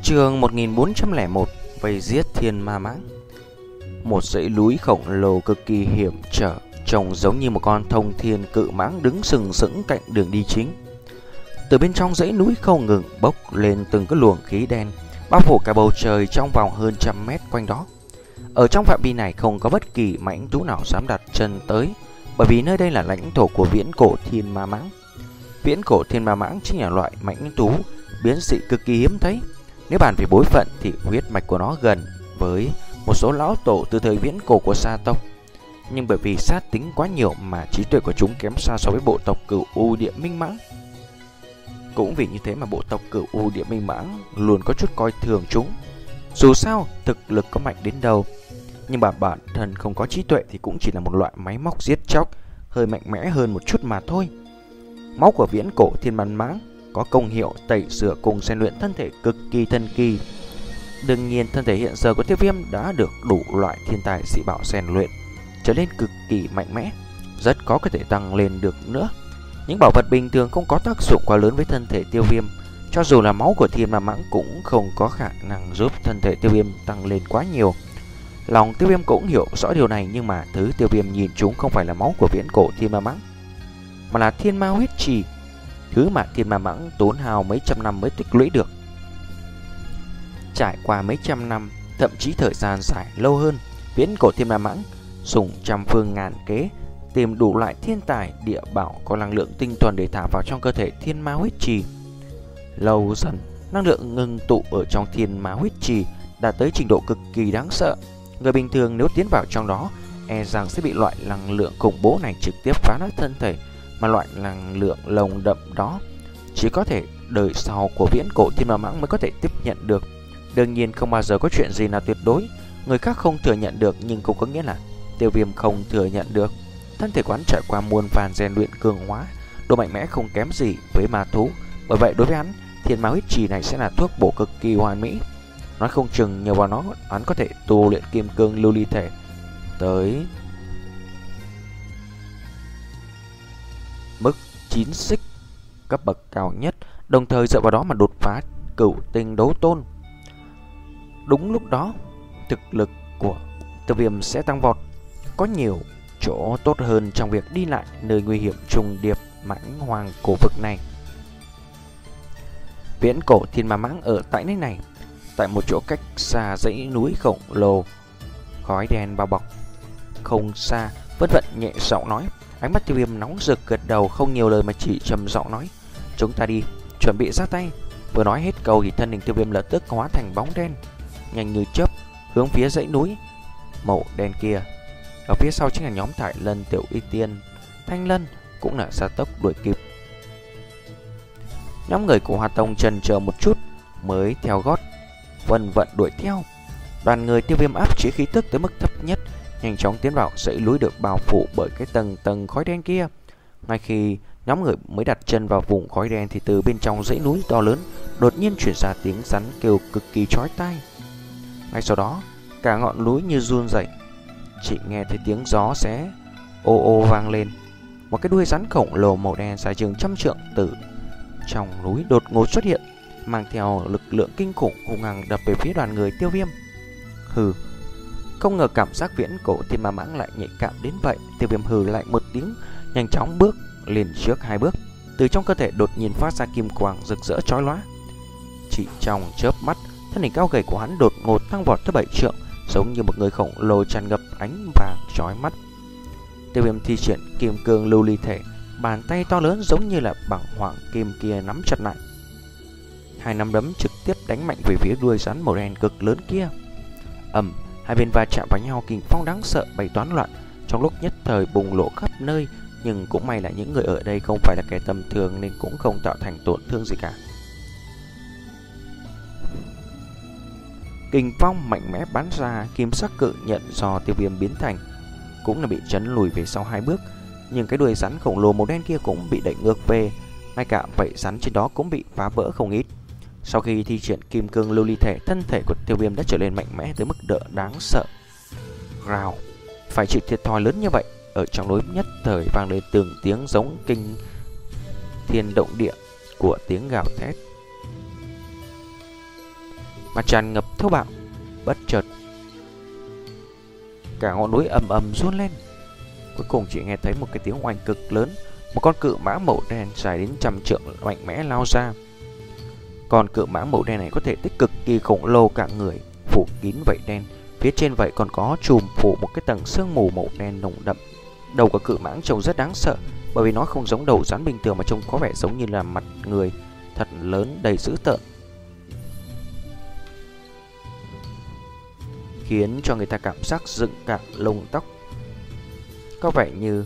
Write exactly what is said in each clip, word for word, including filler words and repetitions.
Chương một nghìn bốn trăm lẻ một. Vây giết thiên ma mãng. Một dãy núi khổng lồ cực kỳ hiểm trở, trông giống như một con thông thiên cự mãng đứng sừng sững cạnh đường đi chính. Từ bên trong dãy núi không ngừng bốc lên từng cái luồng khí đen, bao phủ cả bầu trời trong vòng hơn trăm mét quanh đó. Ở trong phạm vi này không có bất kỳ mãnh thú nào dám đặt chân tới, bởi vì nơi đây là lãnh thổ của viễn cổ thiên ma mãng. Viễn cổ thiên ma mãng chính là loại mãnh thú biến dị cực kỳ hiếm thấy. Nếu bàn về bối phận thì huyết mạch của nó gần với một số lão tổ từ thời viễn cổ của sa tộc, nhưng bởi vì sát tính quá nhiều mà trí tuệ của chúng kém xa so với bộ tộc Cửu U Địa Minh Mãng. Cũng vì như thế mà bộ tộc Cửu U Địa Minh Mãng luôn có chút coi thường chúng. Dù sao thực lực có mạnh đến đâu, nhưng mà bản thân không có trí tuệ thì cũng chỉ là một loại máy móc giết chóc, hơi mạnh mẽ hơn một chút mà thôi. Máu của viễn cổ thiên ma mãng có công hiệu tẩy rửa cùng rèn luyện thân thể cực kỳ thần kỳ. Đương nhiên thân thể hiện giờ của Tiêu Viêm đã được đủ loại thiên tài dị bảo rèn luyện, trở nên cực kỳ mạnh mẽ, rất có có thể tăng lên được nữa. Những bảo vật bình thường không có tác dụng quá lớn với thân thể Tiêu Viêm, cho dù là máu của thiên ma mãng cũng không có khả năng giúp thân thể Tiêu Viêm tăng lên quá nhiều. Lòng Tiêu Viêm cũng hiểu rõ điều này, nhưng mà thứ Tiêu Viêm nhìn chúng không phải là máu của viễn cổ thiên ma mãng, mà là thiên ma huyết trì, thứ mà thiên ma mãng tốn hao mấy trăm năm mới tích lũy được. Trải qua mấy trăm năm, thậm chí thời gian dài lâu hơn, viễn cổ thiên ma mãng dùng trăm phương ngàn kế tìm đủ loại thiên tài địa bảo có năng lượng tinh thuần để thả vào trong cơ thể thiên ma huyết trì. Lâu dần, năng lượng ngưng tụ ở trong thiên ma huyết trì đạt tới trình độ cực kỳ đáng sợ. Người bình thường nếu tiến vào trong đó, e rằng sẽ bị loại năng lượng khủng bố này trực tiếp phá nát thân thể, mà loại năng lượng lồng đậm đó chỉ có thể đời sau của viễn cổ thiên ma mãng mới có thể tiếp nhận được. Đương nhiên không bao giờ có chuyện gì là tuyệt đối, người khác không thừa nhận được nhưng cũng có nghĩa là Tiêu Viêm không thừa nhận được. Thân thể quán trải qua muôn vàn rèn luyện cường hóa, độ mạnh mẽ không kém gì với ma thú. Bởi vậy đối với hắn, thiên ma huyết trì này sẽ là thuốc bổ cực kỳ hoàn mỹ. Nói không chừng nhờ vào nó, hắn có thể tu luyện kim cương lưu ly thể tới mức chín xích, cấp bậc cao nhất, đồng thời dựa vào đó mà đột phá cửu tinh đấu tôn. Đúng lúc đó, thực lực của Tiêu Viêm sẽ tăng vọt, có nhiều chỗ tốt hơn trong việc đi lại nơi nguy hiểm trùng điệp mãng hoàng cổ vực này. Viễn cổ thiên ma mãng ở tại nơi này, tại một chỗ cách xa dãy núi khổng lồ, khói đen bao bọc không xa, vất vận nhẹ giọng nói. Ánh mắt Tiêu Viêm nóng rực, gật đầu không nhiều lời mà chỉ trầm giọng nói: "Chúng ta đi, chuẩn bị ra tay." Vừa nói hết câu thì thân hình Tiêu Viêm lập tức hóa thành bóng đen, nhanh như chớp hướng phía dãy núi màu đen kia. Ở phía sau chính là nhóm Thải Lân, Tiểu Y Tiên, Thanh Lân cũng là gia tốc đuổi kịp. Nhóm người của Hoa Tông chần chờ một chút mới theo gót vân vận đuổi theo. Đoàn người Tiêu Viêm áp chế khí tức tới mức thấp nhất, nhanh chóng tiến vào dãy núi được bao phủ bởi cái tầng tầng khói đen kia. Ngay khi nhóm người mới đặt chân vào vùng khói đen thì từ bên trong dãy núi to lớn đột nhiên chuyển ra tiếng rắn kêu cực kỳ chói tai. Ngay sau đó, cả ngọn núi như run rẩy, chỉ nghe thấy tiếng gió xé ô ô vang lên. Một cái đuôi rắn khổng lồ màu đen dài chừng trăm trượng từ trong núi đột ngột xuất hiện, mang theo lực lượng kinh khủng hung hăng đập về phía đoàn người Tiêu Viêm. Hừ, không ngờ cảm giác viễn cổ thiên ma mãng lại nhạy cảm đến vậy. Tiêu Viêm hừ lại một tiếng, nhanh chóng bước lên trước hai bước. Từ trong cơ thể đột nhiên phát ra kim quang rực rỡ chói lóa. Chỉ trong chớp mắt, thân hình cao gầy của hắn đột ngột tăng vọt tới bảy trượng, giống như một người khổng lồ tràn ngập ánh vàng chói mắt. Tiêu Viêm thi triển kim cương lưu ly thể, bàn tay to lớn giống như là bằng hoàng kim kia nắm chặt lại. Hai nắm đấm trực tiếp đánh mạnh về phía đuôi rắn màu đen cực lớn kia. Ầm, hai bên va chạm vào nhau, kình phong đáng sợ bay toán loạn, trong lúc nhất thời bùng nổ khắp nơi. Nhưng cũng may là những người ở đây không phải là kẻ tầm thường nên cũng không tạo thành tổn thương gì cả. Kình phong mạnh mẽ bắn ra, kim sắc cự nhận do Tiêu Viêm biến thành cũng là bị chấn lùi về sau hai bước. Nhưng cái đuôi rắn khổng lồ màu đen kia cũng bị đẩy ngược về, ngay cả vảy rắn trên đó cũng bị phá vỡ không ít. Sau khi thi triển kim cương lưu ly thể, thân thể của Tiêu Viêm đã trở nên mạnh mẽ tới mức độ đáng sợ. Rào, phải chịu thiệt thòi lớn như vậy. Ở trong núi nhất thời vang lên từng tiếng giống kinh thiên động địa của tiếng gào thét. mà tràn ngập thô bạo. Bất chợt cả ngọn núi ầm ầm run lên. Cuối cùng chỉ nghe thấy một cái tiếng oanh cực lớn. Một con cự mãng màu đen dài đến trăm trượng mạnh mẽ lao ra. Con cự mãng màu đen này có thể tích cực kỳ khổng lồ cả người, phủ kín vảy đen. Phía trên vậy còn có trùm phủ một cái tầng sương mù màu đen nồng đậm. Đầu của cự mãng trông rất đáng sợ, bởi vì nó không giống đầu rắn bình thường mà trông có vẻ giống như là mặt người, thật lớn đầy dữ tợn, khiến cho người ta cảm giác dựng cả lông tóc. Có vẻ như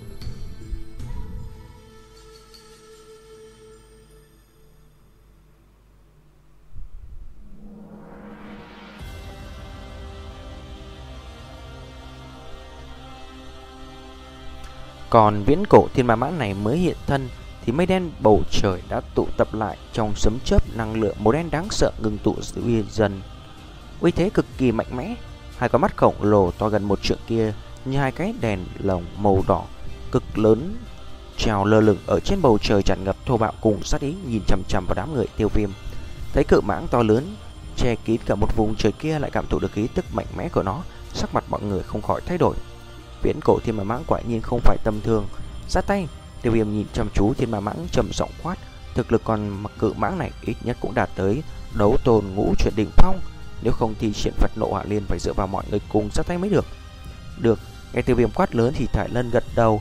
còn viễn cổ thiên ma mãng này mới hiện thân thì mây đen bầu trời đã tụ tập lại, trong sấm chớp năng lượng màu đen đáng sợ ngừng tụ dần, uy thế cực kỳ mạnh mẽ. Hai con mắt khổng lồ to gần một trượng kia như hai cái đèn lồng màu đỏ cực lớn treo lơ lửng ở trên bầu trời, tràn ngập thô bạo cùng sát ý, nhìn chằm chằm vào đám người Tiêu Viêm. Thấy cự mãng to lớn che kín cả một vùng trời kia lại cảm thụ được khí tức mạnh mẽ của nó, sắc mặt mọi người không khỏi thay đổi. Viễn cổ thiên ma mãng quả nhiên không phải tầm thường. Ra tay, Tiêu Viêm nhìn chăm chú thiên ma mãng trầm giọng quát. Thực lực con mặc cự mãng này ít nhất cũng đạt tới đấu tôn ngũ chuyển đỉnh phong, nếu không thì triển Phật nộ hỏa liên phải dựa vào mọi người cùng ra tay mới được. Được, nghe Tiêu Viêm quát lớn thì Thải Lân gật đầu.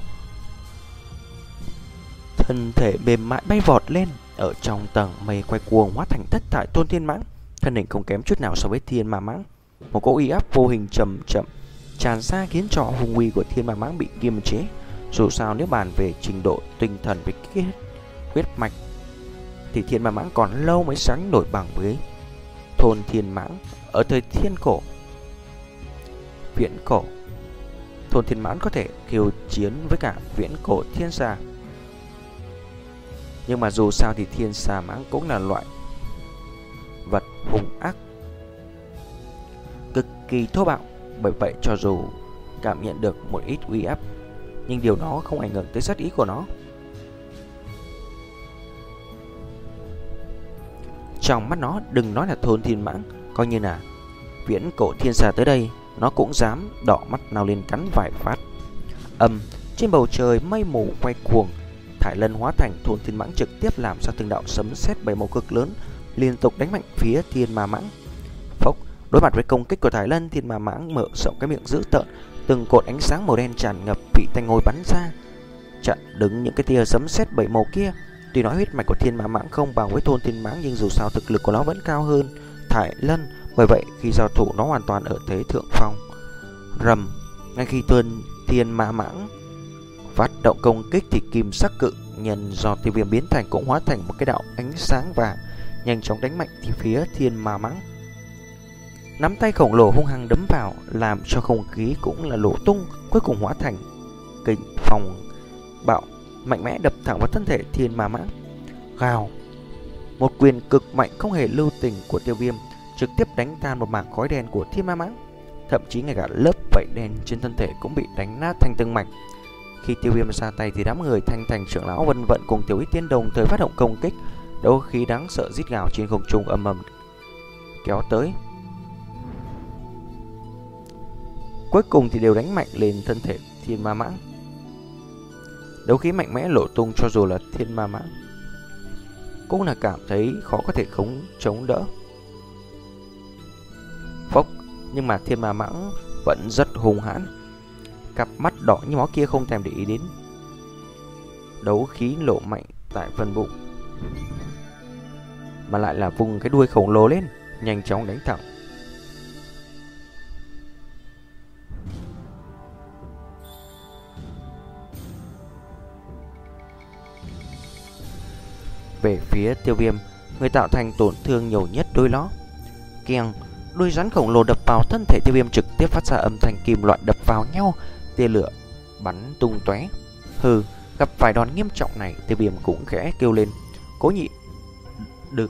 Thân thể mềm mại bay vọt lên, ở trong tầng mây quay cuồng hóa thành thất thải tôn thiên mãng, thân hình không kém chút nào so với thiên ma mãng. Một cỗ uy áp vô hình chậm chậm tràn ra khiến cho hung uy của thiên ma mãng bị kiềm chế. Dù sao nếu bàn về trình độ tinh thần với kết huyết mạch thì thiên ma mãng còn lâu mới sánh nổi bằng với thôn thiên mãng ở thời thiên cổ. Viễn cổ, thôn thiên mãng có thể khiêu chiến với cả viễn cổ thiên xà, nhưng mà dù sao thì thiên xà mãng cũng là loại vật hung ác, cực kỳ thô bạo. Bởi vậy cho dù cảm nhận được một ít uy áp, nhưng điều đó không ảnh hưởng tới sát ý của nó. Trong mắt nó, đừng nói là thôn thiên mãng, coi như là viễn cổ thiên xà tới đây, nó cũng dám đỏ mắt nào lên cắn vài phát. Âm, trên bầu trời mây mù quay cuồng, Thải Lân hóa thành thôn thiên mãng trực tiếp làm ra từng đạo sấm sét bảy màu cực lớn liên tục đánh mạnh phía thiên ma mãng. Phốc, đối mặt với công kích của Thải Lân, thiên ma mãng mở rộng cái miệng dữ tợn, từng cột ánh sáng màu đen tràn ngập bị tanh ngôi bắn ra, chặn đứng những cái tia sấm sét bảy màu kia. Tuy nói huyết mạch của thiên ma mãng không bằng với thôn thiên mãng, nhưng dù sao thực lực của nó vẫn cao hơn Thải Lân. Bởi vậy khi giao thủ nó hoàn toàn ở thế thượng phong. Rầm, ngay khi tuân thiên ma mãng phát động công kích thì kim sắc cự nhân do Tiêu Viêm biến thành cũng hóa thành một cái đạo ánh sáng vàng, nhanh chóng đánh mạnh thì phía thiên ma mãng. Nắm tay khổng lồ hung hăng đấm vào, làm cho không khí cũng là nổ tung, cuối cùng hóa thành kình phong bạo mạnh mẽ đập thẳng vào thân thể thiên ma mãng. Gào, một quyền cực mạnh không hề lưu tình của Tiêu Viêm trực tiếp đánh tan một mảng khói đen của thiên ma mãng, thậm chí ngay cả lớp vảy đen trên thân thể cũng bị đánh nát thành từng mảnh. Khi Tiêu Viêm ra tay thì đám người Thanh Thành trưởng lão Vân Vận cùng Tiểu Ý Tiên đồng thời phát động công kích, đấu khí đáng sợ rít gào trên không trung ầm ầm kéo tới. Cuối cùng thì đều đánh mạnh lên thân thể thiên ma mãng. Đấu khí mạnh mẽ lộ tung, cho dù là thiên ma mãng cũng là cảm thấy khó có thể khống chống đỡ. Phốc, nhưng mà thiên ma mãng vẫn rất hung hãn, cặp mắt đỏ như máu kia không thèm để ý đến đấu khí lộ mạnh tại phần bụng, mà lại là vùng cái đuôi khổng lồ lên, nhanh chóng đánh thẳng. Về phía Tiêu Viêm, người tạo thành tổn thương nhiều nhất đôi nó. Keng, đuôi rắn khổng lồ đập vào thân thể Tiêu Viêm trực tiếp phát ra âm thanh kim loại đập vào nhau, tia lửa bắn tung tóe. Hừ, gặp phải đòn nghiêm trọng này, Tiêu Viêm cũng khẽ kêu lên, cố nhịn được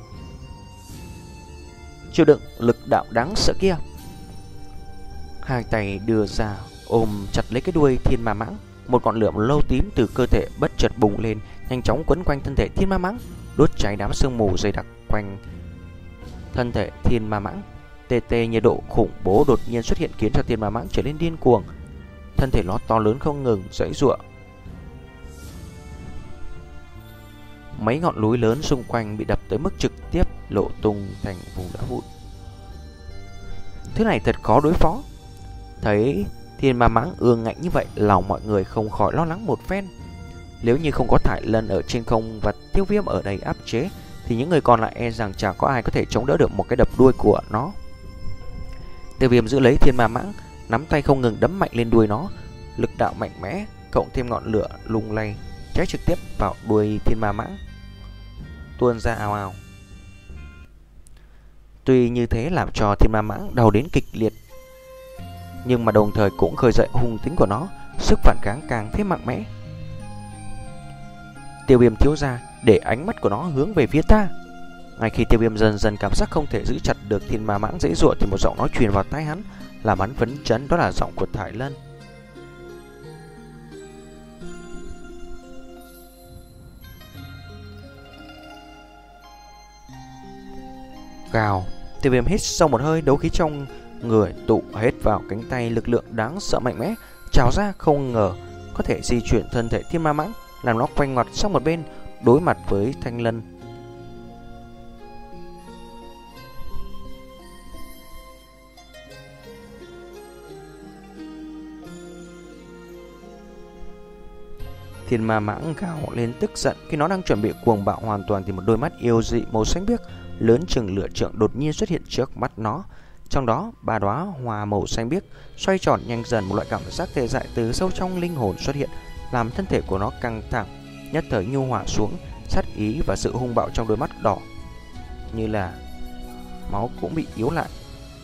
chịu đựng lực đạo đáng sợ kia. Hai tay đưa ra ôm chặt lấy cái đuôi thiên ma mãng, một ngọn lửa lâu tím từ cơ thể bất chợt bùng lên, nhanh chóng quấn quanh thân thể thiên ma mãng, đốt cháy đám sương mù dày đặc quanh thân thể thiên ma mãng. Tê tê nhiệt độ khủng bố đột nhiên xuất hiện khiến cho thiên ma mãng trở nên điên cuồng. Thân thể nó to lớn không ngừng giãy giụa. Mấy ngọn núi lớn xung quanh bị đập tới mức trực tiếp lộ tung thành vùng đá vụn. Thứ này thật khó đối phó. Thấy thiên ma mãng ương ngạnh như vậy, lòng mọi người không khỏi lo lắng một phen. Nếu như không có Thải Lân ở trên không và Tiêu Viêm ở đây áp chế, thì những người còn lại e rằng chẳng có ai có thể chống đỡ được một cái đập đuôi của nó. Tiêu Viêm giữ lấy thiên ma mãng, nắm tay không ngừng đấm mạnh lên đuôi nó. Lực đạo mạnh mẽ cộng thêm ngọn lửa lung lay cháy trực tiếp vào đuôi thiên ma mãng, tuôn ra ào ào. Tuy như thế làm cho thiên ma mãng đau đến kịch liệt, nhưng mà đồng thời cũng khơi dậy hung tính của nó, sức phản kháng càng thêm mạnh mẽ. Tiêu Viêm thiếu gia, để ánh mắt của nó hướng về phía ta. Ngay khi Tiêu Viêm dần dần cảm giác không thể giữ chặt được thiên ma mãng dễ dụa, thì một giọng nói truyền vào tai hắn làm hắn phấn chấn, đó là giọng của Thải Lân. Gào. Tiêu Viêm hít sâu một hơi, đấu khí trong người tụ hết vào cánh tay, lực lượng đáng sợ mạnh mẽ trào ra, không ngờ có thể di chuyển thân thể thiên ma mãng, làm nó quanh ngoặt sang một bên, đối mặt với Thanh Lân. Thiên ma mãng gào lên tức giận. Khi nó đang chuẩn bị cuồng bạo hoàn toàn, thì một đôi mắt yêu dị màu xanh biếc lớn chừng lửa trượng đột nhiên xuất hiện trước mắt nó. Trong đó ba đóa hoa màu xanh biếc xoay tròn nhanh dần, một loại cảm giác tê dại từ sâu trong linh hồn xuất hiện, làm thân thể của nó căng thẳng, nhất thời nhu hòa xuống. Sát ý và sự hung bạo trong đôi mắt đỏ như là máu cũng bị yếu lại.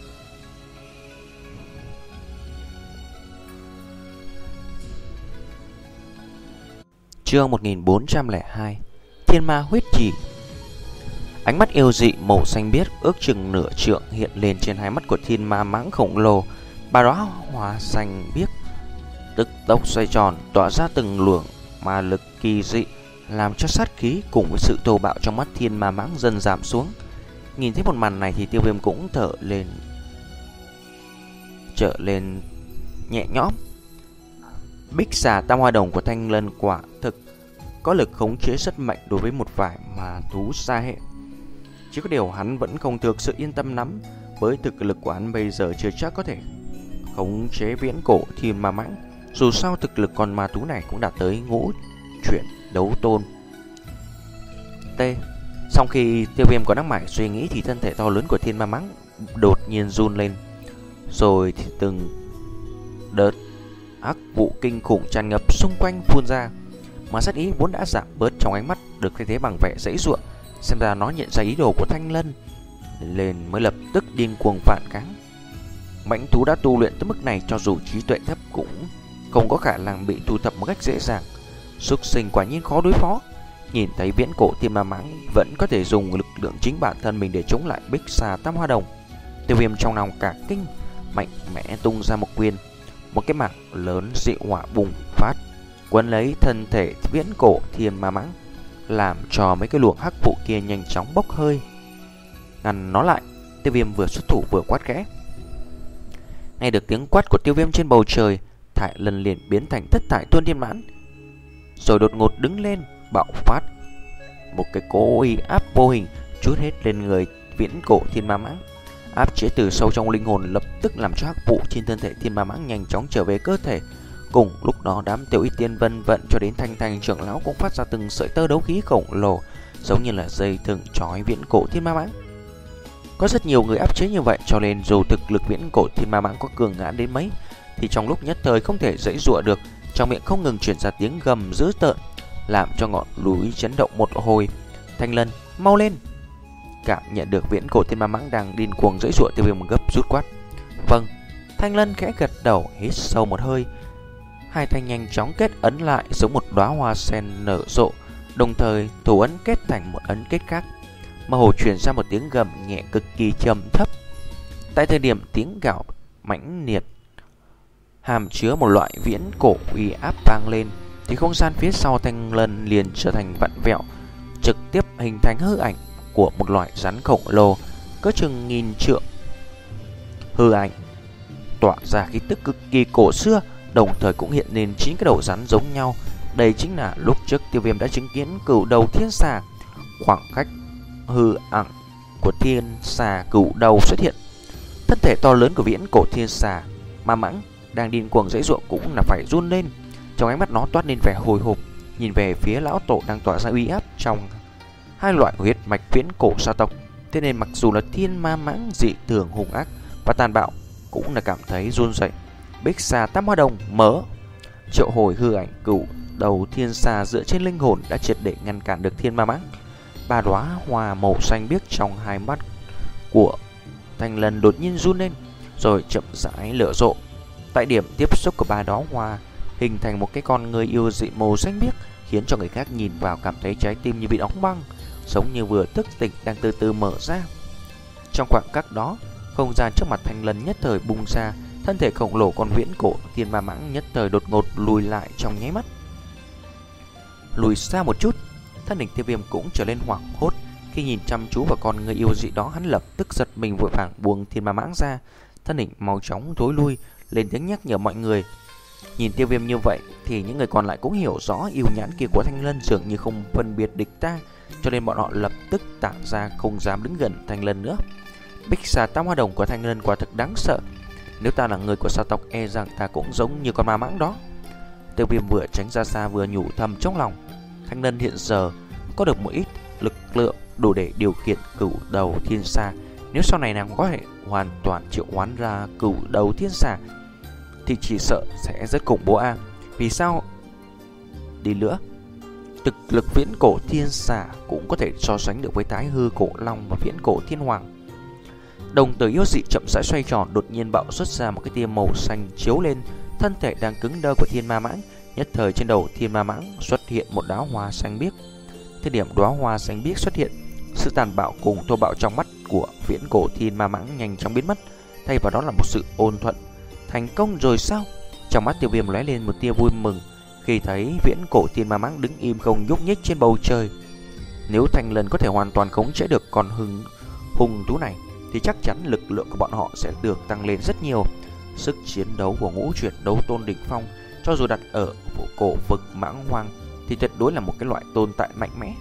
Chương một nghìn bốn trăm lẻ hai. Thiên ma huyết trì. Ánh mắt yêu dị màu xanh biếc ước chừng nửa trượng hiện lên trên hai mắt của thiên ma mãng khổng lồ. Ba đóa hoa xanh biếc tức tốc xoay tròn, tỏa ra từng luồng ma lực kỳ dị, làm cho sát khí cùng với sự thô bạo trong mắt thiên ma mãng dần giảm xuống. Nhìn thấy một màn này thì Tiêu Viêm cũng thở lên trở lên nhẹ nhõm. Bích xà tam hoa đồng của Thanh Lân quả thực có lực khống chế rất mạnh đối với một vài ma thú xa hệ. Chỉ có điều hắn vẫn không thực sự yên tâm lắm, với thực lực của hắn bây giờ chưa chắc có thể khống chế viễn cổ thiên ma mãng. Dù sao thực lực con ma thú này cũng đạt tới ngũ chuyển đấu tôn. T. Sau khi Tiêu Viêm có đang mải suy nghĩ thì thân thể to lớn của thiên ma mãng đột nhiên run lên, rồi thì từng đợt ác vụ kinh khủng tràn ngập xung quanh phun ra, mà sát ý vốn đã giảm bớt trong ánh mắt được thay thế bằng vẻ dãy ruộng. Xem ra nó nhận ra ý đồ của Thanh Lân, lên mới lập tức điên cuồng phản kháng. Mãnh thú đã tu luyện tới mức này, cho dù trí tuệ thấp cũng không có khả năng bị thu thập một cách dễ dàng. Súc sinh quả nhiên khó đối phó. Nhìn thấy viễn cổ thiên ma mãng vẫn có thể dùng lực lượng chính bản thân mình để chống lại bích xà tam hoa đồng, Tiêu Viêm trong lòng cả kinh, mạnh mẽ tung ra một quyền. Một cái mảng lớn dị hỏa bùng phát quấn lấy thân thể viễn cổ thiên ma mãng, làm cho mấy cái luồng hắc vụ kia nhanh chóng bốc hơi, ngăn nó lại. Tiêu Viêm vừa xuất thủ vừa quát khẽ. Nghe được tiếng quát của Tiêu Viêm trên bầu trời, Thải Lân liền biến thành thất thải tuôn thiên mãn, rồi đột ngột đứng lên bạo phát một cái cỗ uy áp vô hình trút hết lên người viễn cổ thiên ma mãng. Áp chế từ sâu trong linh hồn lập tức làm cho hắc vụ trên thân thể thiên ma mãng nhanh chóng trở về cơ thể. Cùng lúc đó, đám Tiểu Y Tiên Vân vận cho đến Thanh Thành trưởng lão cũng phát ra từng sợi tơ đấu khí khổng lồ, giống như là dây thừng trói viễn cổ thiên ma mãng. Có rất nhiều người áp chế như vậy, cho nên dù thực lực viễn cổ thiên ma mãng có cường hãn đến mấy, thì trong lúc nhất thời không thể dãy dụa được, trong miệng không ngừng truyền ra tiếng gầm dữ tợn, làm cho ngọn núi chấn động một hồi. Thanh Lân, mau lên! Cảm nhận được viễn cổ thiên ma mãng đang điên cuồng dãy dụa, Tiêu Viêm gấp rút quát. Vâng. Thanh Lân khẽ gật đầu, hít sâu một hơi. Hai tay nhanh chóng kết ấn lại giống một đóa hoa sen nở rộ, đồng thời thủ ấn kết thành một ấn kết khác. Mơ hồ truyền ra một tiếng gầm nhẹ cực kỳ trầm thấp. Tại thời điểm tiếng gào mãnh liệt hàm chứa một loại viễn cổ uy áp vang lên, thì không gian phía sau Thanh Lân liền trở thành vặn vẹo, trực tiếp hình thành hư ảnh của một loại rắn khổng lồ. cỡ chừng nghìn trượng. Hư ảnh tỏa ra khí tức cực kỳ cổ xưa, đồng thời cũng hiện lên chín cái đầu rắn giống nhau. Đây chính là lúc trước Tiêu Viêm đã chứng kiến cửu đầu thiên xà. Khoảng cách hư ảnh của thiên xà cửu đầu xuất hiện, thân thể to lớn của viễn cổ thiên xà ma mãng đang điên cuồng giãy giụa cũng là phải run lên. Trong ánh mắt nó toát lên vẻ hồi hộp, nhìn về phía lão tổ đang tỏa ra uy áp trong hai loại huyết mạch viễn cổ sa tộc. Thế nên mặc dù là thiên ma mãng dị thường hung ác và tàn bạo, cũng là cảm thấy run rẩy. Bích xà tam hoa đồng mở, triệu hồi hư ảnh cửu đầu thiên xà dựa trên linh hồn đã triệt để ngăn cản được thiên ma mãng. Ba đóa hoa màu xanh biếc trong hai mắt của Thanh Lân đột nhiên run lên, rồi chậm rãi lở rộ. Tại điểm tiếp xúc của ba đóa hoa hình thành một cái con người yêu dị màu xanh biếc, khiến cho người khác nhìn vào cảm thấy trái tim như bị đóng băng, giống như vừa thức tỉnh đang từ từ mở ra. Trong khoảng khắc đó, không gian trước mặt Thanh Lân nhất thời bung ra, thân thể khổng lồ con viễn cổ thiên ma mãng nhất thời đột ngột lùi lại trong nháy mắt. Lùi xa một chút, thân hình Tiêu Viêm cũng trở nên hoảng hốt khi nhìn chăm chú vào con người yêu dị đó. Hắn lập tức giật mình vội vàng buông thiên ma mãng ra, thân hình mau chóng thối lui, lên tiếng nhắc nhở mọi người. Nhìn Tiêu Viêm như vậy thì những người còn lại cũng hiểu rõ yêu nhãn kia của Thanh Lân dường như không phân biệt địch ta, cho nên bọn họ lập tức tản ra không dám đứng gần Thanh Lân nữa. Bích xà tam hoa đồng của Thanh Lân quả thực đáng sợ. Nếu ta là người của sa tộc, e rằng ta cũng giống như con ma mãng đó. Tiêu Viêm vừa tránh ra xa vừa nhủ thầm trong lòng. Thanh Lân hiện giờ có được một ít lực lượng đủ để điều khiển cửu đầu thiên xà. Nếu sau này nàng có thể hoàn toàn triệu hoán ra cửu đầu thiên xà thì chỉ sợ sẽ rất khủng bố a. Vì sao đi nữa, thực lực viễn cổ thiên xà cũng có thể so sánh được với Thái Hư cổ long và viễn cổ thiên hoàng. Đồng tử yêu dị chậm rãi xoay tròn, đột nhiên bạo xuất ra một cái tia màu xanh chiếu lên thân thể đang cứng đơ của thiên ma mãng. Nhất thời trên đầu thiên ma mãng xuất hiện một đóa hoa xanh biếc. Thời điểm đóa hoa xanh biếc xuất hiện, sự tàn bạo cùng thô bạo trong mắt của viễn cổ thiên ma mãng nhanh chóng biến mất, thay vào đó là một sự ôn thuận. Thành công rồi sao? Trong mắt Tiêu Viêm lóe lên một tia vui mừng khi thấy viễn cổ thiên ma mãng đứng im không nhúc nhích trên bầu trời. Nếu Thanh Lân có thể hoàn toàn khống chế được con hung hung thú này thì chắc chắn lực lượng của bọn họ sẽ được tăng lên rất nhiều. Sức chiến đấu của ngũ chuyển đấu tôn đỉnh phong, cho dù đặt ở cổ vực mãng hoang thì tuyệt đối là một cái loại tồn tại mạnh mẽ.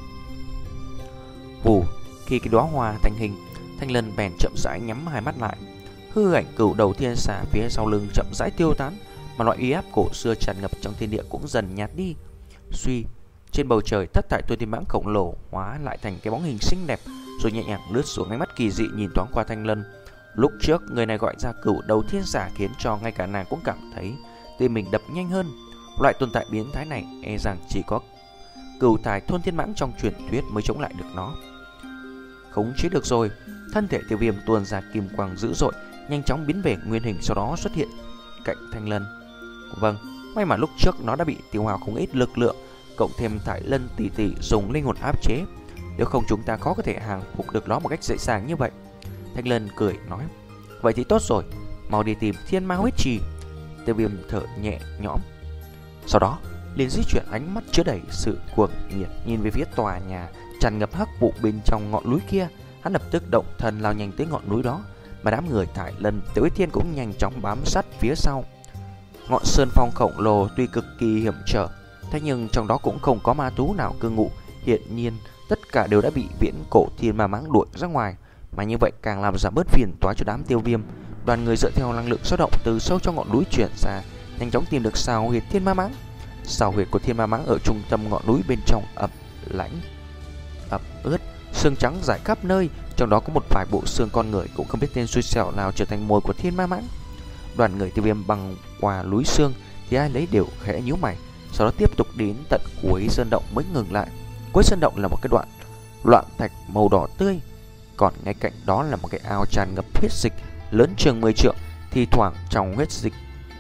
Vù, khi cái đóa hoa thành hình, Thanh Lân bèn chậm rãi nhắm hai mắt lại. Hư ảnh cửu đầu thiên xà phía sau lưng chậm rãi tiêu tán, mà loại uy áp cổ xưa tràn ngập trong thiên địa cũng dần nhạt đi. Suy, trên bầu trời thất thải tôi thiên mãng khổng lồ hóa lại thành cái bóng hình xinh đẹp, rồi nhẹ nhàng lướt xuống, ánh mắt kỳ dị nhìn thoáng qua Thanh Lân. Lúc trước người này gọi ra cửu đầu thiên xà khiến cho ngay cả nàng cũng cảm thấy tim mình đập nhanh hơn. Loại tồn tại biến thái này e rằng chỉ có cửu tài thôn thiên mãng trong truyền thuyết mới chống lại được nó. Khống chế được rồi, thân thể Tiêu Viêm tuôn ra kim quang dữ dội, nhanh chóng biến về nguyên hình, sau đó xuất hiện cạnh Thanh Lân. Vâng, may mà lúc trước nó đã bị tiêu hao không ít lực lượng, cộng thêm Thải Lân tỷ tỷ dùng linh hồn áp chế, nếu không chúng ta khó có thể hàng phục được nó một cách dễ dàng như vậy. Thanh Lân cười nói, vậy thì tốt rồi, mau đi tìm thiên ma huyết trì. Tiêu Viêm thở nhẹ nhõm, sau đó liền di chuyển ánh mắt chứa đầy sự cuồng nhiệt nhìn về phía tòa nhà tràn ngập hắc vụ bên trong ngọn núi kia. Hắn lập tức động thần lao nhanh tới ngọn núi đó, mà đám người Thải Lân, Tiểu Ý Thiên cũng nhanh chóng bám sát phía sau. Ngọn sơn phong khổng lồ tuy cực kỳ hiểm trở, thế nhưng trong đó cũng không có ma thú nào cư ngụ. Hiện nhiên tất cả đều đã bị viễn cổ thiên ma mãng đuổi ra ngoài, mà như vậy càng làm giảm bớt phiền toái cho đám Tiêu Viêm. Đoàn người dựa theo năng lượng dao động từ sâu trong ngọn núi chuyển ra, nhanh chóng tìm được sào huyệt thiên ma mãng. Sào huyệt của thiên ma mãng ở trung tâm ngọn núi, bên trong ẩm lãnh ẩm ướt, xương trắng rải khắp nơi, trong đó có một vài bộ xương con người cũng không biết tên xui xẻo nào trở thành mồi của thiên ma mãng. Đoàn người Tiêu Viêm băng qua núi xương thì ai lấy đều khẽ nhíu mày, sau đó tiếp tục đến tận cuối sơn động mới ngừng lại. Cuối sơn động là một cái đoạn loạn thạch màu đỏ tươi, còn ngay cạnh đó là một cái ao tràn ngập huyết dịch lớn chừng mười trượng, thi thoảng trong huyết dịch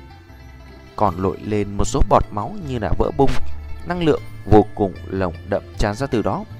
còn nổi lên một số bọt máu như là vỡ bung, năng lượng vô cùng lồng đậm tràn ra từ đó.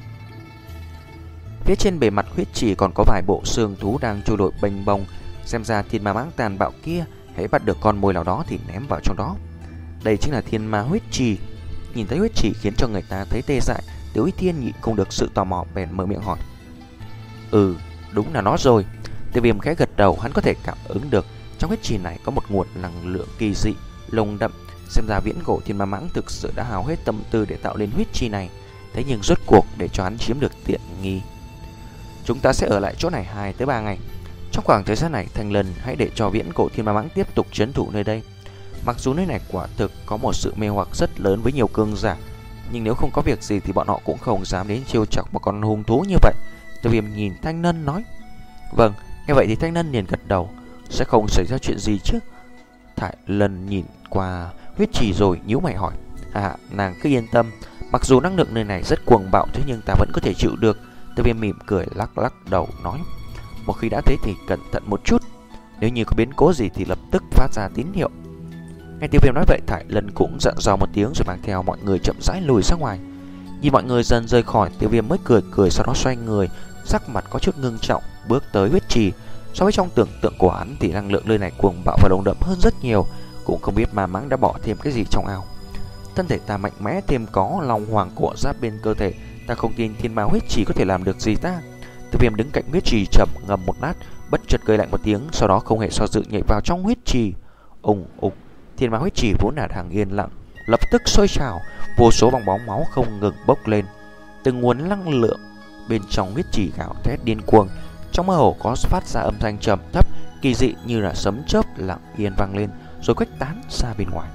Phía trên bề mặt huyết trì còn có vài bộ xương thú đang trôi nổi bềnh bồng, xem ra thiên ma mãng tàn bạo kia hãy bắt được con mồi nào đó thì ném vào trong đó. Đây chính là thiên ma huyết trì. Nhìn thấy huyết trì khiến cho người ta thấy tê dại, Tiểu Ý Thiên nhịn không được sự tò mò bèn mở miệng hỏi, Ừ, đúng là nó rồi. Tiêu Viêm khẽ gật đầu, hắn có thể cảm ứng được trong huyết trì này có một nguồn năng lượng kỳ dị, lồng đậm. Xem ra viễn cổ thiên ma mãng thực sự đã hao hết tâm tư để tạo lên huyết trì này. Thế nhưng rốt cuộc để cho hắn chiếm được tiện nghi, chúng ta sẽ ở lại chỗ này hai tới ba ngày. Trong khoảng thời gian này, Thanh Lân hãy để cho viễn cổ thiên ma mãng tiếp tục trấn thủ nơi đây. Mặc dù nơi này quả thực có một sự mê hoặc rất lớn với nhiều cường giả, nhưng nếu không có việc gì thì bọn họ cũng không dám đến trêu chọc một con hung thú như vậy. Tiêu Viêm nhìn Thanh Lân nói. Vâng, nghe vậy thì Thanh Lân liền gật đầu. Sẽ không xảy ra chuyện gì chứ? Thanh Lân nhìn qua huyết trì rồi nhíu mày hỏi. À, nàng cứ yên tâm, mặc dù năng lượng nơi này rất cuồng bạo, thế nhưng ta vẫn có thể chịu được. Tiêu Viêm mỉm cười lắc lắc đầu nói. Một khi đã thế thì cẩn thận một chút, nếu như có biến cố gì thì lập tức phát ra tín hiệu. Nghe Tiêu Viêm nói vậy, Thải Lân cũng dặn dò một tiếng rồi mang theo mọi người chậm rãi lùi ra ngoài. Nhìn mọi người dần rời khỏi, Tiêu Viêm mới cười cười, sau đó xoay người, sắc mặt có chút ngưng trọng, bước tới huyết trì. So với trong tưởng tượng của hắn thì năng lượng nơi này cuồng bạo và đồng đậm hơn rất nhiều. Cũng không biết ma mãng đã bỏ thêm cái gì trong ao. Thân thể ta mạnh mẽ, thêm có long hoàng cổ giáp bên cơ thể, ta không tin thiên ma huyết trì có thể làm được gì ta. Tiêu Viêm đứng cạnh huyết trì chậm ngầm một lát, bất chợt cười lạnh một tiếng, sau đó không hề do dự nhảy vào trong huyết trì. Ùng ục, thiên ma huyết trì vốn là đang yên lặng, lập tức sôi trào, vô số bong bóng máu không ngừng bốc lên. Từng nguồn năng lượng bên trong huyết trì gào thét điên cuồng, trong mơ hồ có phát ra âm thanh trầm thấp kỳ dị như là sấm chớp lặng yên vang lên rồi khuếch tán ra bên ngoài.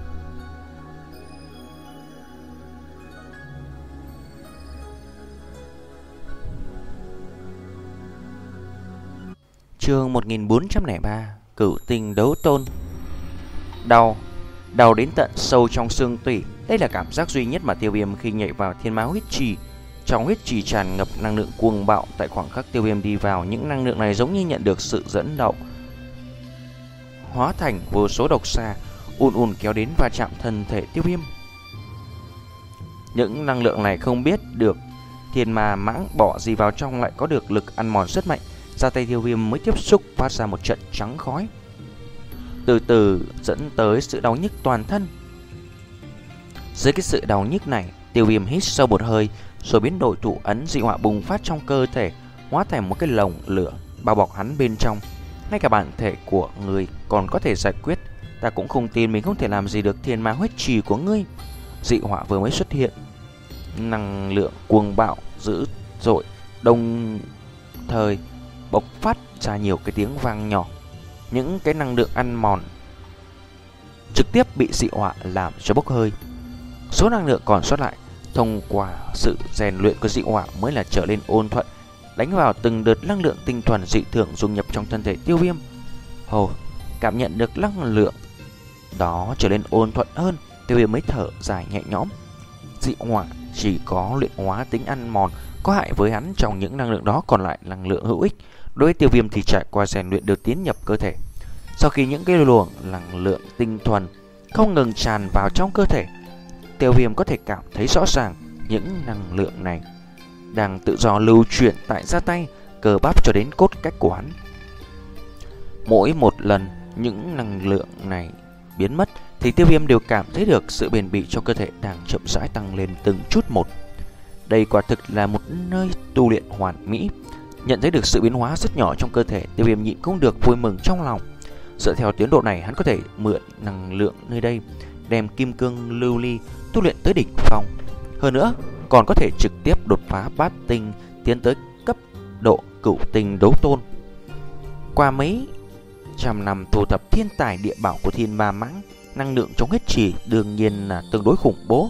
Chương một nghìn bốn trăm lẻ ba, Cửu Tinh Đấu Tôn. Đau, đau đến tận sâu trong xương tủy. Đây là cảm giác duy nhất mà Tiêu Viêm khi nhảy vào thiên ma huyết trì. Trong huyết trì tràn ngập năng lượng cuồng bạo. Tại khoảng khắc Tiêu Viêm đi vào, những năng lượng này giống như nhận được sự dẫn động, hóa thành vô số độc xà ùn ùn kéo đến và chạm thân thể Tiêu Viêm. Những năng lượng này không biết được thiên ma mãng bỏ gì vào trong lại có được lực ăn mòn rất mạnh. Ra tay Tiêu Viêm mới tiếp xúc phát ra một trận trắng khói, từ từ dẫn tới sự đau nhức toàn thân. Dưới cái sự đau nhức này, Tiêu Viêm hít sâu một hơi, rồi biến đổi thủ ấn dị họa bùng phát trong cơ thể, hóa thành một cái lồng lửa bao bọc hắn bên trong. Ngay cả bản thể của người còn có thể giải quyết, ta cũng không tin mình không thể làm gì được thiên ma huyết trì của ngươi. Dị họa vừa mới xuất hiện, năng lượng cuồng bạo dữ dội, đồng thời bộc phát ra nhiều cái tiếng vang nhỏ. Những cái năng lượng ăn mòn trực tiếp bị dị họa làm cho bốc hơi. Số năng lượng còn sót lại thông qua sự rèn luyện của dị họa mới là trở lên ôn thuận, đánh vào từng đợt năng lượng tinh thuần dị thường dung nhập trong thân thể Tiêu Viêm. Hồ cảm nhận được năng lượng đó trở lên ôn thuận hơn, Tiêu Viêm mới thở dài nhẹ nhõm. Dị họa chỉ có luyện hóa tính ăn mòn có hại với hắn, trong những năng lượng đó còn lại năng lượng hữu ích. Đối với Tiêu Viêm thì trải qua rèn luyện được tiến nhập cơ thể. Sau khi những cái luồng năng lượng tinh thuần không ngừng tràn vào trong cơ thể, Tiêu Viêm có thể cảm thấy rõ ràng những năng lượng này đang tự do lưu chuyển tại da tay, cơ bắp cho đến cốt cách của hắn. Mỗi một lần những năng lượng này biến mất thì Tiêu Viêm đều cảm thấy được sự bền bỉ trong cơ thể đang chậm rãi tăng lên từng chút một. Đây quả thực là một nơi tu luyện hoàn mỹ. Nhận thấy được sự biến hóa rất nhỏ trong cơ thể, Tiêu Viêm nhịn không được vui mừng trong lòng. Dựa theo tiến độ này, hắn có thể mượn năng lượng nơi đây đem kim cương lưu ly tu luyện tới đỉnh phong. Hơn nữa, còn có thể trực tiếp đột phá bát tinh, tiến tới cấp độ cửu tinh đấu tôn. Qua mấy trăm năm thu thập thiên tài địa bảo của thiên ma mãng, năng lượng trong huyết trì đương nhiên là tương đối khủng bố.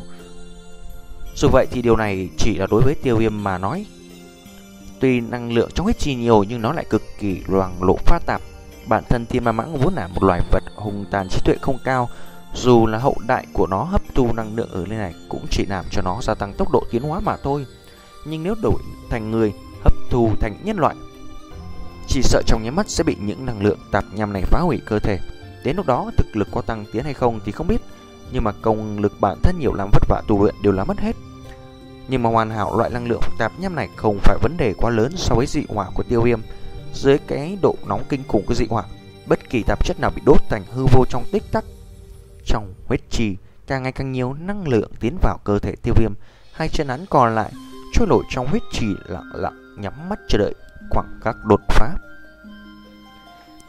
Dù vậy thì điều này chỉ là đối với Tiêu Viêm mà nói. Tuy năng lượng trong huyết trì nhiều nhưng nó lại cực kỳ loằng lộ pha tạp. Bản thân thiên ma mãng vốn là một loài vật hung tàn, trí tuệ không cao. Dù là hậu đại của nó hấp thu năng lượng ở nơi này cũng chỉ làm cho nó gia tăng tốc độ tiến hóa mà thôi. Nhưng nếu đổi thành người, hấp thu thành nhân loại, chỉ sợ trong nháy mắt sẽ bị những năng lượng tạp nham này phá hủy cơ thể. Đến lúc đó thực lực có tăng tiến hay không thì không biết, nhưng mà công lực bản thân nhiều lắm vất vả tu luyện đều là mất hết. Nhưng mà hoàn hảo loại năng lượng tạp nham này không phải vấn đề quá lớn so với dị hỏa của Tiêu Viêm. Dưới cái độ nóng kinh khủng của dị hỏa, bất kỳ tạp chất nào bị đốt thành hư vô trong tích tắc. Trong huyết trì càng ngày càng nhiều năng lượng tiến vào cơ thể Tiêu Viêm. Hai chân hắn còn lại trôi nổi trong huyết trì lặng lặng nhắm mắt chờ đợi khoảng khắc đột phá.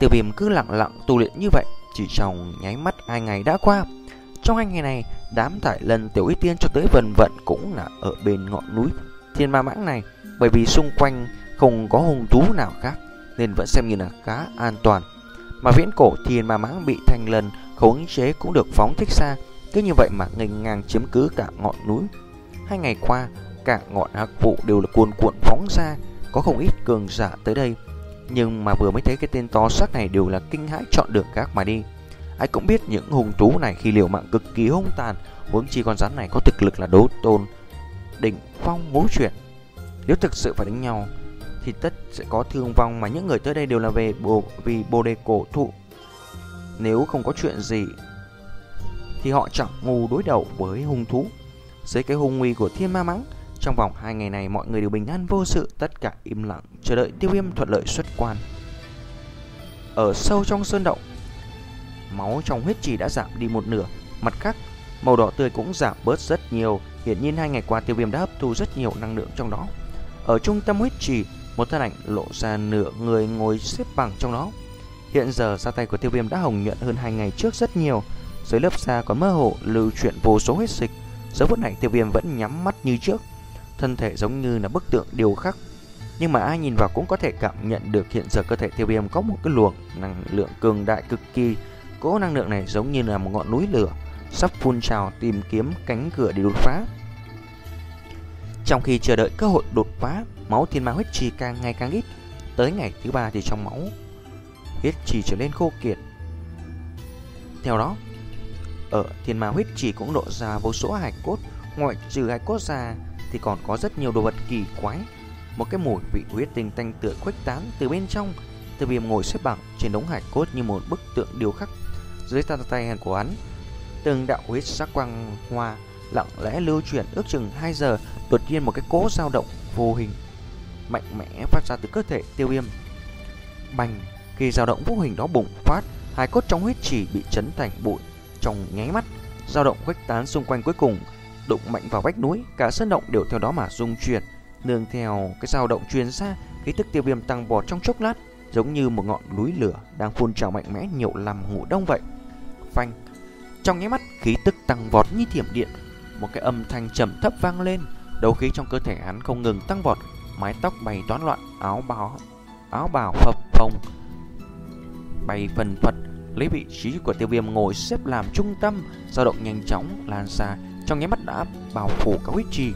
Tiêu Viêm cứ lặng lặng tu luyện như vậy. Chỉ trong nháy mắt hai ngày đã qua. Trong hai ngày này, đám Thải Lân, Tiểu Y Tiên cho tới Vân Vận cũng là ở bên ngọn núi Thiên Ma Mãng này, bởi vì xung quanh không có hung thú nào khác nên vẫn xem như là khá an toàn. Mà viễn cổ Thiên Ma Mãng bị Thanh Lân khống chế cũng được phóng thích xa, cứ như vậy mà nghênh ngang chiếm cứ cả ngọn núi. Hai ngày qua, cả ngọn hắc vụ đều là cuồn cuộn phóng ra, có không ít cường giả tới đây, nhưng mà vừa mới thấy cái tên to xác này đều là kinh hãi chọn đường khác mà đi. Ai cũng biết những hung thú này khi liều mạng cực kỳ hung tàn, huống chi con rắn này có thực lực là đấu tôn đỉnh phong ngũ chuyển. Nếu thực sự phải đánh nhau thì tất sẽ có thương vong, mà những người tới đây đều là về bồ, vì bồ đề cổ thụ. Nếu không có chuyện gì thì họ chẳng ngu đối đầu với hung thú. Dưới cái hung uy của Thiên Ma Mãng, trong vòng hai ngày này mọi người đều bình an vô sự, tất cả im lặng chờ đợi Tiêu Viêm thuận lợi xuất quan. Ở sâu trong sơn động, máu trong huyết trì đã giảm đi một nửa, mặt khác màu đỏ tươi cũng giảm bớt rất nhiều. Hiển nhiên hai ngày qua Tiêu Viêm đã hấp thu rất nhiều năng lượng trong đó. Ở trung tâm huyết trì, một thân ảnh lộ ra nửa người ngồi xếp bằng trong đó. Hiện giờ da tay của Tiêu Viêm đã hồng nhuận hơn hai ngày trước rất nhiều, dưới lớp da còn mơ hồ lưu chuyển vô số huyết dịch. Giờ phút này Tiêu Viêm vẫn nhắm mắt như trước, thân thể giống như là bức tượng điêu khắc, nhưng mà ai nhìn vào cũng có thể cảm nhận được hiện giờ cơ thể Tiêu Viêm có một cái luồng năng lượng cường đại cực kỳ. Cỗ năng lượng này giống như là một ngọn núi lửa sắp phun trào tìm kiếm cánh cửa để đột phá. Trong khi chờ đợi cơ hội đột phá, máu Thiên Ma huyết trì càng ngày càng ít. Tới ngày thứ ba thì trong máu huyết trì trở nên khô kiệt. Theo đó, ở Thiên Ma huyết trì cũng lộ ra vô số hài cốt. Ngoại trừ hài cốt ra thì còn có rất nhiều đồ vật kỳ quái. Một cái mùi vị huyết tinh tanh tưởi khuếch tán từ bên trong. Tiêu Viêm ngồi xếp bằng trên đống hài cốt như một bức tượng điêu khắc. Dưới tay tay của hắn, từng đạo huyết sắc quang hoa lặng lẽ lưu chuyển ước chừng hai giờ. Đột nhiên một cái cỗ dao động vô hình mạnh mẽ phát ra từ cơ thể Tiêu Viêm. Bành, khi dao động vô hình đó bùng phát, hài cốt trong huyết trì bị chấn thành bụi. Trong nháy mắt, dao động khuếch tán xung quanh, cuối cùng đụng mạnh vào vách núi, cả sơn động đều theo đó mà rung chuyển. Nương theo cái dao động truyền ra, khí tức Tiêu Viêm tăng vọt trong chốc lát, giống như một ngọn núi lửa đang phun trào mạnh mẽ nhiều làm ngủ đông vậy. Phanh, trong nháy mắt khí tức tăng vọt như thiểm điện, một cái âm thanh trầm thấp vang lên. Đấu khí trong cơ thể hắn không ngừng tăng vọt, mái tóc bay toán loạn, áo bào áo bào phập phồng bay phần phật, lấy vị trí của Tiêu Viêm ngồi xếp làm trung tâm. Dao động nhanh chóng lan ra, trong nháy mắt đã bao phủ cả huyết trì.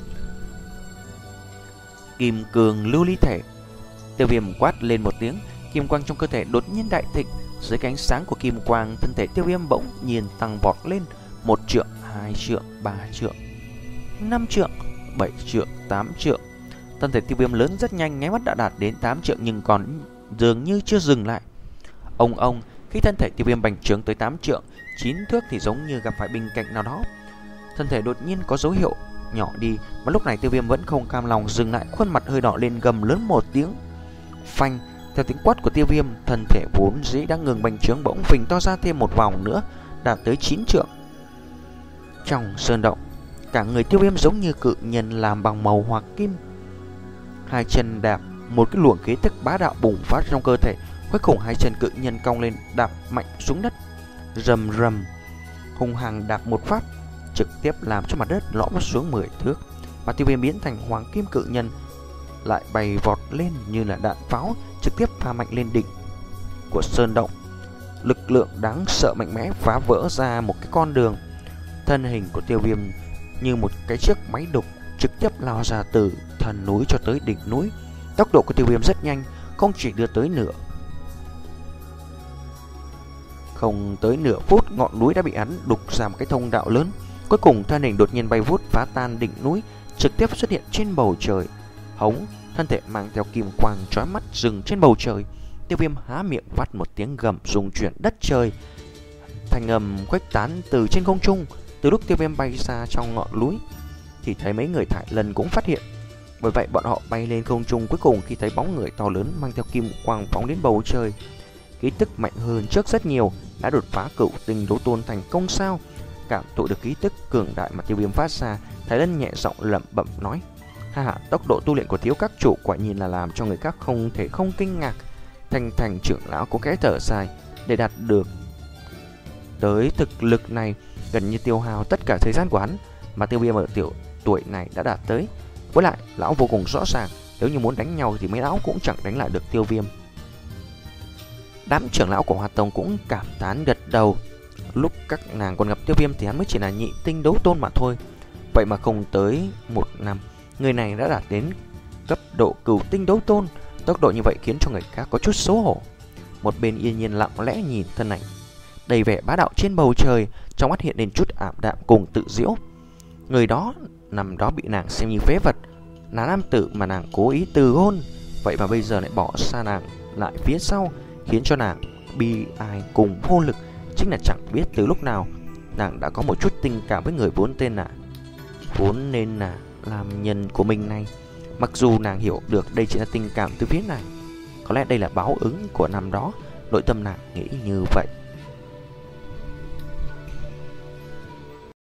Kim cường lưu ly thể. Tiêu Viêm quát lên một tiếng, kim quang trong cơ thể đột nhiên đại thịnh. Dưới cái ánh sáng của kim quang, thân thể Tiêu Viêm bỗng nhiên tăng vọt lên một trượng, hai trượng, ba trượng, năm trượng, bảy trượng, tám trượng. Thân thể Tiêu Viêm lớn rất nhanh, nháy mắt đã đạt đến tám trượng nhưng còn dường như chưa dừng lại. Ông ông, khi thân thể Tiêu Viêm bành trướng tới tám trượng, chín thước thì giống như gặp phải bình cảnh nào đó. Thân thể đột nhiên có dấu hiệu nhỏ đi, mà lúc này Tiêu Viêm vẫn không cam lòng dừng lại, khuôn mặt hơi đỏ lên gầm lớn một tiếng. Phanh, theo tiếng quát của Tiêu Viêm, thân thể vốn dĩ đang ngừng bành trướng bỗng phình to ra thêm một vòng nữa, đạt tới chín trượng. Trong sơn động, cả người Tiêu Viêm giống như cự nhân làm bằng màu hoặc kim. Hai chân đạp, một cái luồng khí tức bá đạo bùng phát trong cơ thể. Cuối cùng hai chân cự nhân cong lên, đạp mạnh xuống đất, rầm rầm, hung hăng đạp một phát, trực tiếp làm cho mặt đất lõm xuống mười thước. Và Tiêu Viêm biến thành hoàng kim cự nhân lại bay vọt lên như là đạn pháo, trực tiếp phá mạnh lên đỉnh của sơn động. Lực lượng đáng sợ mạnh mẽ phá vỡ ra một cái con đường. Thân hình của Tiêu Viêm như một cái chiếc máy đục trực tiếp lao ra từ thần núi cho tới đỉnh núi. Tốc độ của Tiêu Viêm rất nhanh, không chỉ đưa tới nửa Không tới nửa phút, ngọn núi đã bị hắn đục ra một cái thông đạo lớn. Cuối cùng thân hình đột nhiên bay vút phá tan đỉnh núi, trực tiếp xuất hiện trên bầu trời. Hống, thân thể mang theo kim quang chói mắt dừng trên bầu trời. Tiêu Viêm há miệng phát một tiếng gầm rung chuyển đất trời. Thanh âm khuếch tán từ trên không trung. Từ lúc Tiêu Viêm bay xa trong ngọn núi thì thấy mấy người Thải Lân cũng phát hiện. Bởi vậy bọn họ bay lên không trung, cuối cùng khi thấy bóng người to lớn mang theo kim quang phóng đến bầu trời. Khí tức mạnh hơn trước rất nhiều, đã đột phá cửu tinh đấu tôn thành công sao? Cảm thụ được khí tức cường đại mà Tiêu Viêm phát ra, Thái Lân nhẹ giọng lẩm bẩm nói: ha ha, tốc độ tu luyện của thiếu các chủ quả nhiên là làm cho người khác không thể không kinh ngạc. Thanh Thành trưởng lão có kẽ thở dài. Để đạt được tới thực lực này, gần như tiêu hao tất cả thời gian của hắn, mà Tiêu Viêm ở tiểu tuổi này đã đạt tới. Với lại, lão vô cùng rõ ràng, nếu như muốn đánh nhau thì mấy lão cũng chẳng đánh lại được Tiêu Viêm. Đám trưởng lão của Hoa Tông cũng cảm tán gật đầu. Lúc các nàng còn gặp Tiêu Viêm thì hắn mới chỉ là nhị tinh đấu tôn mà thôi. Vậy mà không tới một năm, người này đã đạt đến cấp độ cửu tinh đấu tôn. Tốc độ như vậy khiến cho người khác có chút xấu hổ. Một bên Yên Nhiên lặng lẽ nhìn thân ảnh đầy vẻ bá đạo trên bầu trời, trong mắt hiện lên chút ảm đạm cùng tự giễu. Người đó nằm đó bị nàng xem như phế vật, là nam tử mà nàng cố ý từ hôn, vậy mà bây giờ lại bỏ xa nàng lại phía sau, khiến cho nàng bi ai cùng vô lực. Chính là chẳng biết từ lúc nào nàng đã có một chút tình cảm với người vốn tên là vốn nên là làm nhân của mình này. Mặc dù nàng hiểu được đây chỉ là tình cảm từ phía này, có lẽ đây là báo ứng của năm đó, nội tâm nàng nghĩ như vậy.